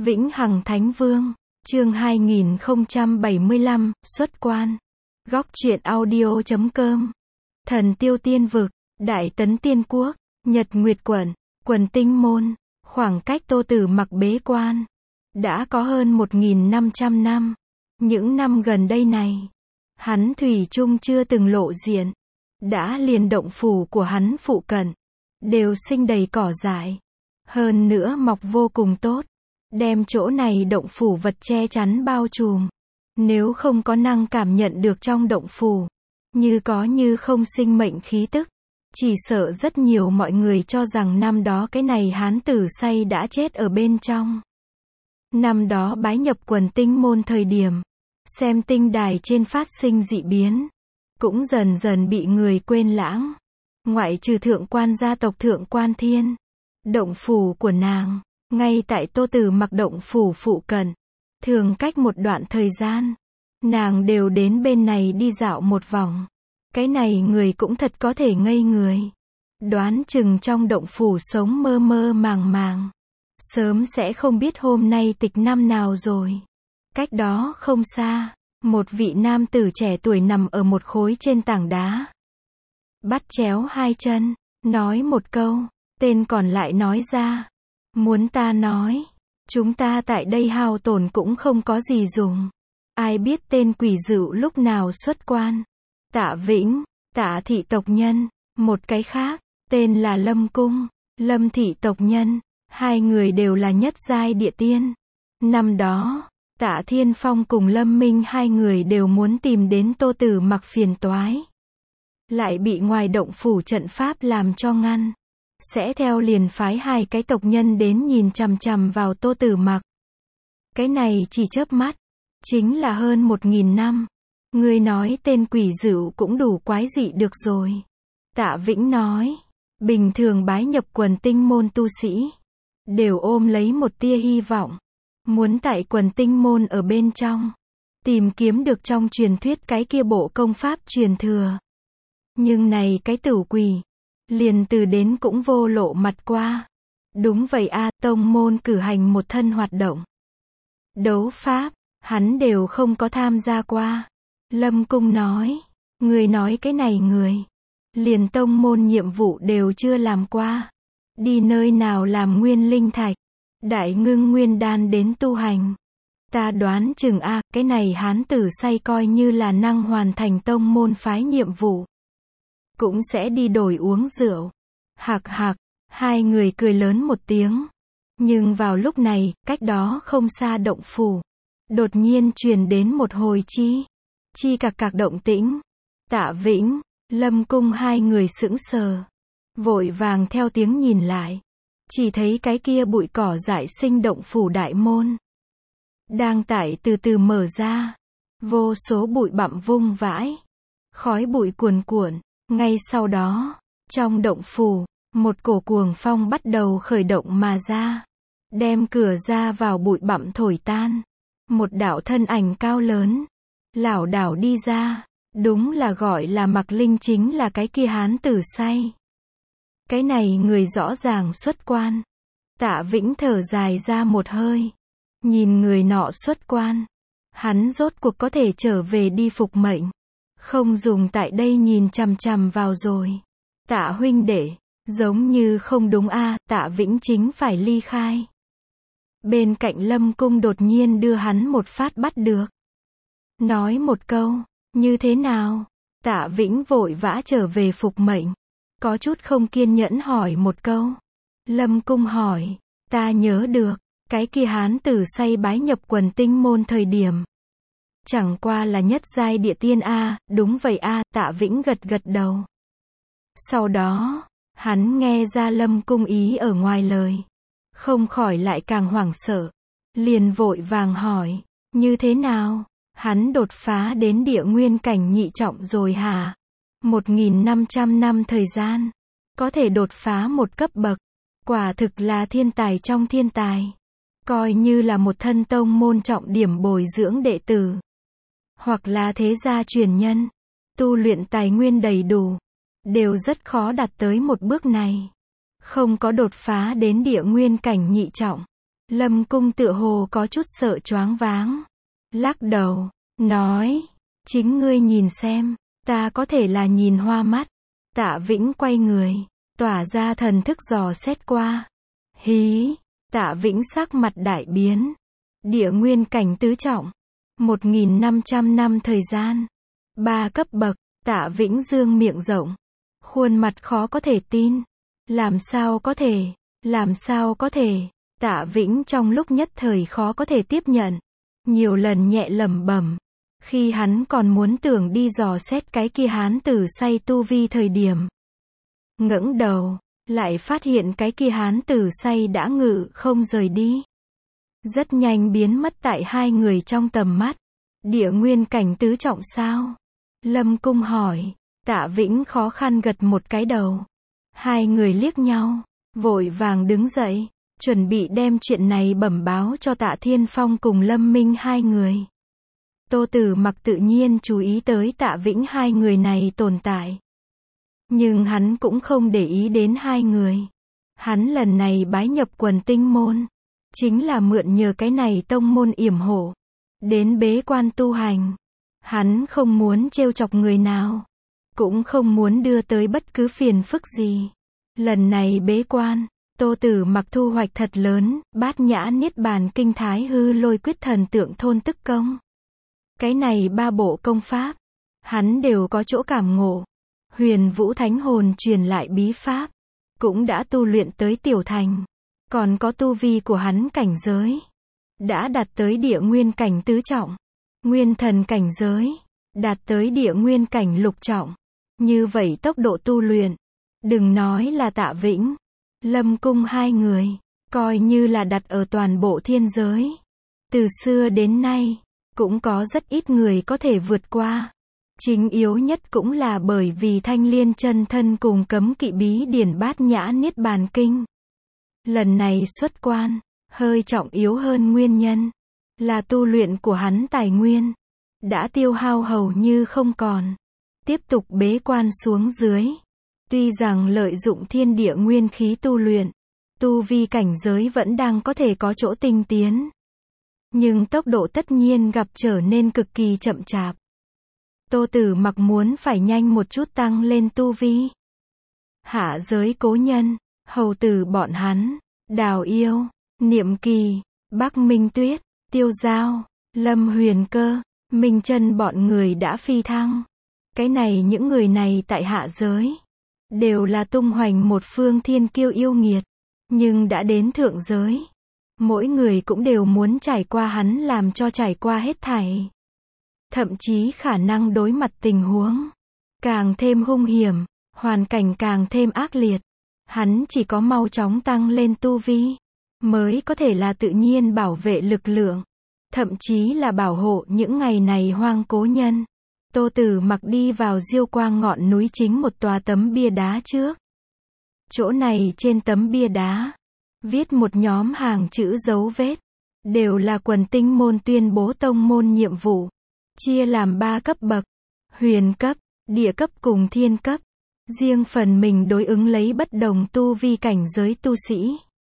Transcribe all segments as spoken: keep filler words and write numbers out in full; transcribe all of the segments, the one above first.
Vĩnh Hằng Thánh Vương, chương hai nghìn không trăm bảy mươi lăm, xuất quan. Góc truyện audio chấm com. Thần Tiêu Tiên Vực, Đại Tấn Tiên Quốc, Nhật Nguyệt Quận, Quần Tinh Môn, khoảng cách Tô Tử Mặc bế quan đã có hơn một nghìn năm trăm năm. Những năm gần đây này, hắn thủy chung chưa từng lộ diện. Đã liền động phủ của hắn phụ cận đều sinh đầy cỏ dại, hơn nữa mọc vô cùng tốt, đem chỗ này động phủ vật che chắn bao trùm. Nếu không có năng cảm nhận được trong động phủ như có như không sinh mệnh khí tức, chỉ sợ rất nhiều mọi người cho rằng năm đó cái này hán tử say đã chết ở bên trong. Năm đó bái nhập Quần Tinh Môn thời điểm, xem tinh đài trên phát sinh dị biến, cũng dần dần bị người quên lãng. Ngoại trừ thượng quan gia tộc Thượng Quan Thiên, động phủ của nàng ngay tại Tô Tử Mặc động phủ phụ cận. Thường cách một đoạn thời gian, nàng đều đến bên này đi dạo một vòng. Cái này người cũng thật có thể ngây người. Đoán chừng trong động phủ sống mơ mơ màng màng, sớm sẽ không biết hôm nay tịch năm nào rồi. Cách đó không xa, một vị nam tử trẻ tuổi nằm ở một khối trên tảng đá, bắt chéo hai chân, nói một câu, tên còn lại nói ra. Muốn ta nói, chúng ta tại đây hao tổn cũng không có gì dùng. Ai biết tên quỷ dữ lúc nào xuất quan. Tạ Vĩnh, Tạ thị tộc nhân, một cái khác, tên là Lâm Cung, Lâm thị tộc nhân, hai người đều là nhất giai địa tiên. Năm đó, Tạ Thiên Phong cùng Lâm Minh hai người đều muốn tìm đến Tô Tử Mặc phiền toái, lại bị ngoài động phủ trận pháp làm cho ngăn. Sẽ theo liền phái hai cái tộc nhân đến nhìn chằm chằm vào Tô Tử Mặc. Cái này chỉ chớp mắt, chính là hơn một nghìn năm. Ngươi nói tên quỷ dữ cũng đủ quái dị được rồi. Tạ Vĩnh nói, bình thường bái nhập Quần Tinh Môn tu sĩ đều ôm lấy một tia hy vọng, muốn tại Quần Tinh Môn ở bên trong tìm kiếm được trong truyền thuyết cái kia bộ công pháp truyền thừa. Nhưng này cái tử quỷ liền từ đến cũng vô lộ mặt qua. Đúng vậy a, à, tông môn cử hành một thân hoạt động đấu pháp, hắn đều không có tham gia qua. Lâm Cung nói, người nói cái này người liền tông môn nhiệm vụ đều chưa làm qua, đi nơi nào làm nguyên linh thạch, đại ngưng nguyên đan đến tu hành. Ta đoán chừng a, à, cái này hán tử say coi như là năng hoàn thành tông môn phái nhiệm vụ, cũng sẽ đi đổi uống rượu. Hạc hạc, hai người cười lớn một tiếng. Nhưng vào lúc này, cách đó không xa động phủ, đột nhiên truyền đến một hồi chi, chi cạc cạc động tĩnh. Tạ Vĩnh, Lâm Cung hai người sững sờ, vội vàng theo tiếng nhìn lại. Chỉ thấy cái kia bụi cỏ dại sinh động phủ đại môn đang tại từ từ mở ra, vô số bụi bặm vung vãi, khói bụi cuồn cuộn. Ngay sau đó, trong động phủ, một cổ cuồng phong bắt đầu khởi động mà ra, đem cửa ra vào bụi bặm thổi tan. Một đạo thân ảnh cao lớn, lảo đảo đi ra, đúng là gọi là Mặc Linh, chính là cái kia hán tử say. Cái này người rõ ràng xuất quan. Tạ Vĩnh thở dài ra một hơi, nhìn người nọ xuất quan, hắn rốt cuộc có thể trở về đi phục mệnh. Không dùng tại đây nhìn chằm chằm vào rồi. Tạ huynh đệ, giống như không đúng a, à, Tạ Vĩnh chính phải ly khai. Bên cạnh Lâm Cung đột nhiên đưa hắn một phát bắt được. Nói một câu, như thế nào? Tạ Vĩnh vội vã trở về phục mệnh, có chút không kiên nhẫn hỏi một câu. Lâm Cung hỏi, ta nhớ được, cái kia hán tử say bái nhập Quần Tinh Môn thời điểm chẳng qua là nhất giai địa tiên a, à, đúng vậy a, à, Tạ Vĩnh gật gật đầu. Sau đó, hắn nghe ra Lâm Cung ý ở ngoài lời, không khỏi lại càng hoảng sợ, liền vội vàng hỏi, như thế nào? Hắn đột phá đến địa nguyên cảnh nhị trọng rồi hả? Một nghìn năm trăm năm thời gian, có thể đột phá một cấp bậc, quả thực là thiên tài trong thiên tài. Coi như là một thân tông môn trọng điểm bồi dưỡng đệ tử, hoặc là thế gia truyền nhân, tu luyện tài nguyên đầy đủ, đều rất khó đạt tới một bước này. Không có đột phá đến địa nguyên cảnh nhị trọng, Lâm Cung tựa hồ có chút sợ choáng váng. Lắc đầu, nói, chính ngươi nhìn xem, ta có thể là nhìn hoa mắt. Tạ Vĩnh quay người, tỏa ra thần thức dò xét qua. Hí, Tạ Vĩnh sắc mặt đại biến. Địa nguyên cảnh tứ trọng. một nghìn năm trăm năm thời gian. Ba cấp bậc, Tạ Vĩnh dương miệng rộng. Khuôn mặt khó có thể tin. Làm sao có thể, làm sao có thể. Tạ Vĩnh trong lúc nhất thời khó có thể tiếp nhận. Nhiều lần nhẹ lẩm bẩm. Khi hắn còn muốn tưởng đi dò xét cái kia hán tử say tu vi thời điểm. Ngẩng đầu, lại phát hiện cái kia hán tử say đã ngự không rời đi. Rất nhanh biến mất tại hai người trong tầm mắt. Địa nguyên cảnh tứ trọng sao? Lâm Cung hỏi. Tạ Vĩnh khó khăn gật một cái đầu. Hai người liếc nhau, vội vàng đứng dậy, chuẩn bị đem chuyện này bẩm báo cho Tạ Thiên Phong cùng Lâm Minh hai người. Tô Tử Mặc tự nhiên chú ý tới Tạ Vĩnh hai người này tồn tại. Nhưng hắn cũng không để ý đến hai người. Hắn lần này bái nhập Quần Tinh môn, chính là mượn nhờ cái này tông môn yểm hộ, đến bế quan tu hành. Hắn không muốn trêu chọc người nào, cũng không muốn đưa tới bất cứ phiền phức gì. Lần này bế quan, Tô Tử Mặc thu hoạch thật lớn, Bát Nhã Niết Bàn Kinh Thái Hư Lôi Quyết Thần Tượng Thôn Tức Công. Cái này ba bộ công pháp, hắn đều có chỗ cảm ngộ. Huyền Vũ Thánh Hồn truyền lại bí pháp, cũng đã tu luyện tới tiểu thành. Còn có tu vi của hắn cảnh giới, đã đạt tới địa nguyên cảnh tứ trọng. Nguyên thần cảnh giới, đạt tới địa nguyên cảnh lục trọng. Như vậy tốc độ tu luyện, đừng nói là Tạ Vĩnh, Lâm Cung hai người, coi như là đặt ở toàn bộ thiên giới. Từ xưa đến nay, cũng có rất ít người có thể vượt qua. Chính yếu nhất cũng là bởi vì Thanh Liên chân thân cùng cấm kỵ bí điển Bát Nhã Niết Bàn Kinh. Lần này xuất quan, hơi trọng yếu hơn nguyên nhân, là tu luyện của hắn tài nguyên đã tiêu hao hầu như không còn. Tiếp tục bế quan xuống dưới. Tuy rằng lợi dụng thiên địa nguyên khí tu luyện, tu vi cảnh giới vẫn đang có thể có chỗ tinh tiến. Nhưng tốc độ tất nhiên gặp trở nên cực kỳ chậm chạp. Tô Tử Mặc muốn phải nhanh một chút tăng lên tu vi. Hạ giới cố nhân, hầu tử bọn hắn, Đào Yêu, Niệm Kỳ, Bắc Minh Tuyết, Tiêu Giao, Lâm Huyền Cơ, Minh Chân bọn người đã phi thăng. Cái này những người này tại hạ giới, đều là tung hoành một phương thiên kiêu yêu nghiệt. Nhưng đã đến thượng giới, mỗi người cũng đều muốn trải qua hắn làm cho trải qua hết thảy. Thậm chí khả năng đối mặt tình huống càng thêm hung hiểm, hoàn cảnh càng thêm ác liệt. Hắn chỉ có mau chóng tăng lên tu vi, mới có thể là tự nhiên bảo vệ lực lượng, thậm chí là bảo hộ những ngày này hoang cố nhân. Tô Tử Mặc đi vào Diêu Quang ngọn núi chính một tòa tấm bia đá trước. Chỗ này trên tấm bia đá, viết một nhóm hàng chữ dấu vết, đều là Quần Tinh môn tuyên bố tông môn nhiệm vụ, chia làm ba cấp bậc, huyền cấp, địa cấp cùng thiên cấp. Riêng phần mình đối ứng lấy bất đồng tu vi cảnh giới tu sĩ.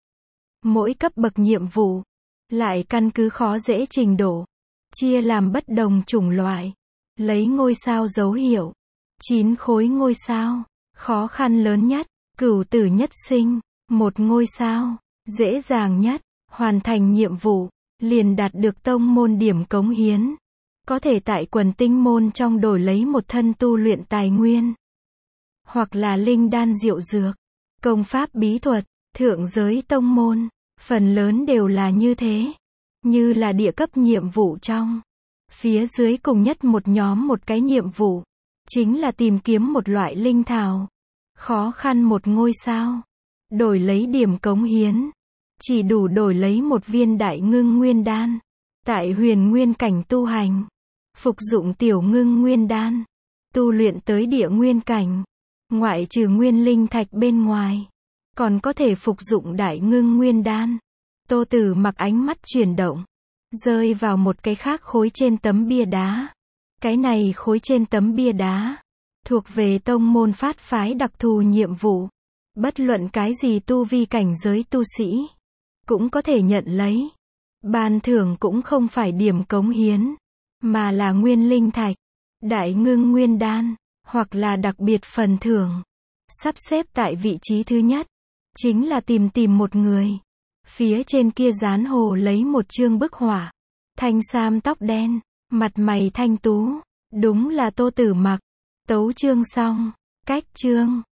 Mỗi cấp bậc nhiệm vụ, lại căn cứ khó dễ trình độ, chia làm bất đồng chủng loại. Lấy ngôi sao dấu hiệu. Chín khối ngôi sao, khó khăn lớn nhất, cửu tử nhất sinh, một ngôi sao, dễ dàng nhất, hoàn thành nhiệm vụ, liền đạt được tông môn điểm cống hiến. Có thể tại Quần Tinh môn trong đổi lấy một thân tu luyện tài nguyên. Hoặc là linh đan diệu dược, công pháp bí thuật, thượng giới tông môn, phần lớn đều là như thế. Như là địa cấp nhiệm vụ trong. Phía dưới cùng nhất một nhóm một cái nhiệm vụ, chính là tìm kiếm một loại linh thảo. Khó khăn một ngôi sao, đổi lấy điểm cống hiến, chỉ đủ đổi lấy một viên đại ngưng nguyên đan. Tại huyền nguyên cảnh tu hành, phục dụng tiểu ngưng nguyên đan, tu luyện tới địa nguyên cảnh, ngoại trừ nguyên linh thạch bên ngoài, còn có thể phục dụng đại ngưng nguyên đan. Tô Tử Mặc ánh mắt chuyển động, rơi vào một cái khác khối trên tấm bia đá. Cái này khối trên tấm bia đá, thuộc về tông môn phát phái đặc thù nhiệm vụ. Bất luận cái gì tu vi cảnh giới tu sĩ, cũng có thể nhận lấy. Ban thưởng cũng không phải điểm cống hiến, mà là nguyên linh thạch, đại ngưng nguyên đan, hoặc là đặc biệt phần thưởng. Sắp xếp tại vị trí thứ nhất, chính là tìm tìm một người. Phía trên kia dán hồ lấy một chương bức họa. Thanh sam tóc đen, mặt mày thanh tú, đúng là Tô Tử Mặc. Tấu chương xong, cách chương.